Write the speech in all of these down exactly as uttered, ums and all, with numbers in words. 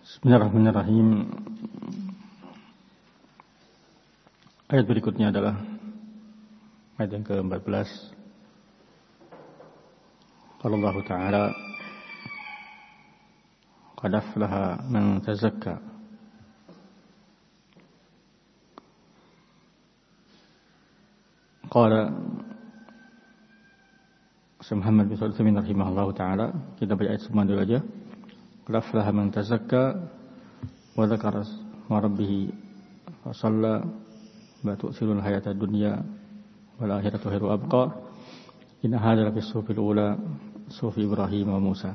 Bismillahirrahmanirrahim. Ayat berikutnya adalah ayat yang ke-empat belas. Qala Allah Ta'ala, qad aflaha man tazakka. Qala Syekh Muhammad bin Shalih Al-Utsaimin rahimahullahu taala, kita baca ayat semua dulu aja. Qad aflaha man tazakka wa dzakara isma rabbih fa shalla wa tu'thirul hayata dunya wal akhiratu khairu abqa inna hadza lafi suhufil ula suhufi Ibrahim wa Musa.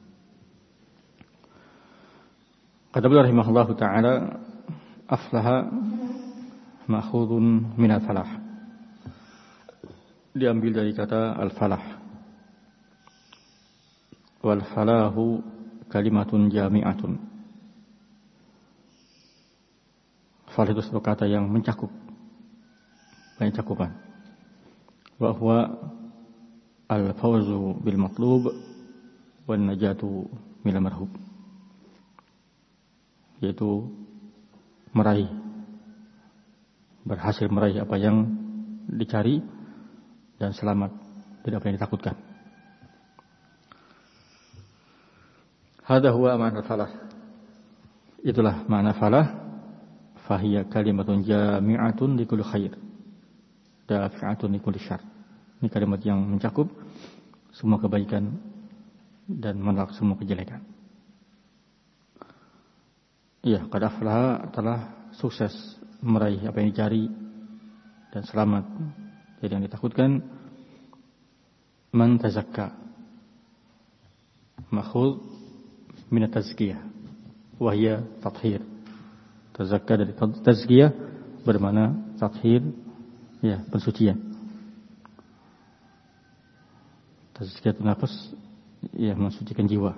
Kata beliau rahimahullahu taala, aflaha ma'khudun min al-falah, diambil dari kata al-falah. Wal falahu kalimatun jami'atun. Falah itu satu kata yang mencakup, banyak cakupan. Wa huwa al-fawzu bil matlub wan najatu minal marhub, yaitu meraih, berhasil meraih apa yang dicari dan selamat dari apa yang ditakutkan. Hadza huwa ma'na falah. Itulah makna falah. Fahiya kalimatun jami'atun likulli khair, dafi'atun likulli syarr. Ini kalimat yang mencakup semua kebaikan dan menolak semua kejelekan. Iya, qad aflaha telah sukses meraih apa yang dicari dan selamat dari yang ditakutkan. Man tazakka, makhudh min at-tazkiyah wa hiya tathhir. Tazakka dari tazkiyah bermakna tathhir, ya, pensucian. Tazkiyatun nafs, ya, mensucikan jiwa.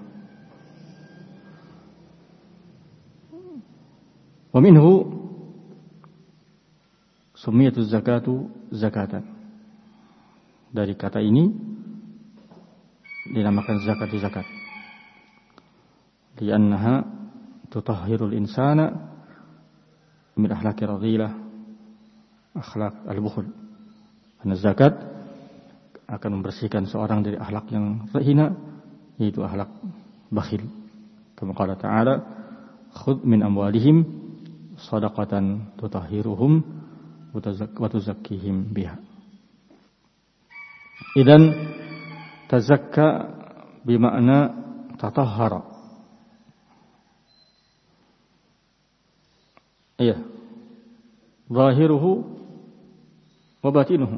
Wa minhu sumiyatuz zakatu zakatan. Dari kata ini dinamakan zakat zakat. Li'annaha tutahhirul insana min akhlaqir radhilah, akhlaq al-bukhl. Karena zakat akan membersihkan seorang dari akhlak yang hina, yaitu akhlak bakhil. Kama qala ta'ala, khudh min amwalihim shadaqatan tutahhiruhum wa tuzakkihim biha. Idan tazakka bimakna tatahhara. Iya. Zahiruhu wa batinuhu.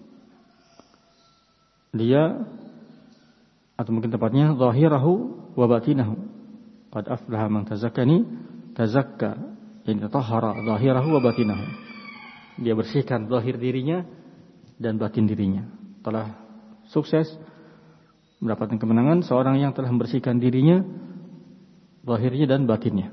Dia, atau mungkin tepatnya zahirahu wa batinahu. Qad aflaha man tazakkani, tazakka, yani tatahhara zahirahu wa batinahu. Dia bersihkan zahir dirinya dan batin dirinya. Telah sukses mendapatkan kemenangan seorang yang telah membersihkan dirinya, zahirnya dan batinnya.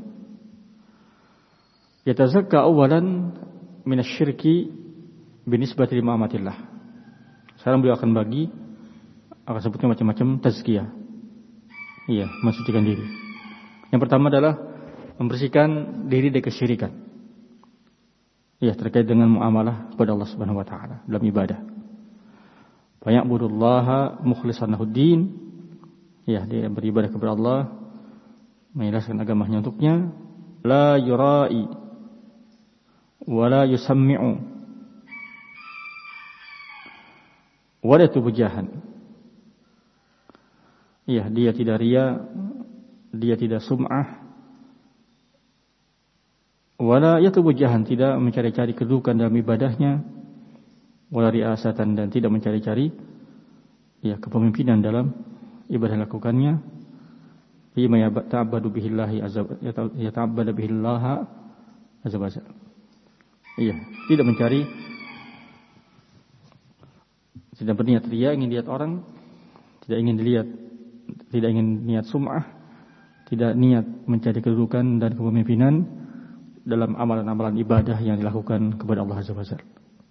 Yatazakka awalan minasyirki binisbati li ma'amatillah. Sekarang beliau akan bagi, akan sebutkan macam-macam tazkiyah. Iya, mensucikan diri. Yang pertama adalah membersihkan diri dari kesyirikan. Iya, terkait dengan muamalah kepada Allah Subhanahu wa taala dalam ibadah. Fa ya'budullaha mukhlishan lahuddin. Iya, dia beribadah kepada Allah, mengikhlaskan agamanya untuknya. La yura'i wala yusammi'u wala tubujahan. Iya, dia tidak ria, dia tidak sum'ah, wala yatubujahan, tidak mencari-cari kedudukan dalam ibadahnya, wala riasatan, dan tidak mencari-cari, ya, kepemimpinan dalam ibadah lakukannya. Bima yata'abbadu bihillahi azza yata'abbadu bihillaha azza wa jalla. Iya, tidak mencari, tidak berniat ria, ingin lihat orang, tidak ingin dilihat, tidak ingin niat sum'ah, tidak niat mencari kedudukan dan kepemimpinan dalam amalan-amalan ibadah yang dilakukan kepada Allah Azza wa Jalla.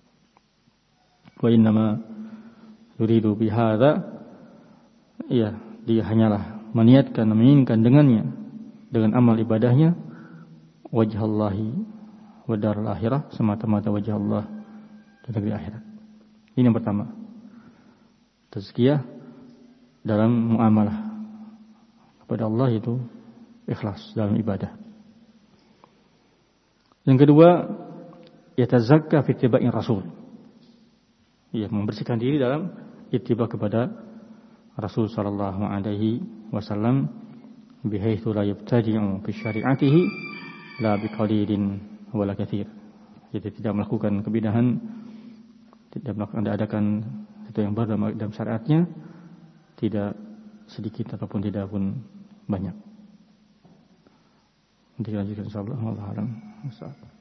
Wa innama yuridu bihadza, iya, dia hanyalah meniatkan, menginginkan dengannya dengan amal ibadahnya wajhallahi wa darul akhirah, semata-mata wajah Allah dan negeri akhirat. Ini yang pertama. Tazkiyah dalam muamalah kepada Allah itu ikhlas dalam ibadah. Yang kedua, yatazakka fi ittiba'ir rasul. Ia membersihkan diri dalam ittiba kepada Rasul sallallahu alaihi wasallam bihaitsu la yabtadi'u fi syari'atihi la biqalilin wala katsir. Jadi tidak melakukan kebidahan, tidak melakukan adakan itu yang baru dalam syariatnya, tidak sedikit ataupun tidak pun banyak. Nanti lanjutkan insyaallah. Wallahu a'lam.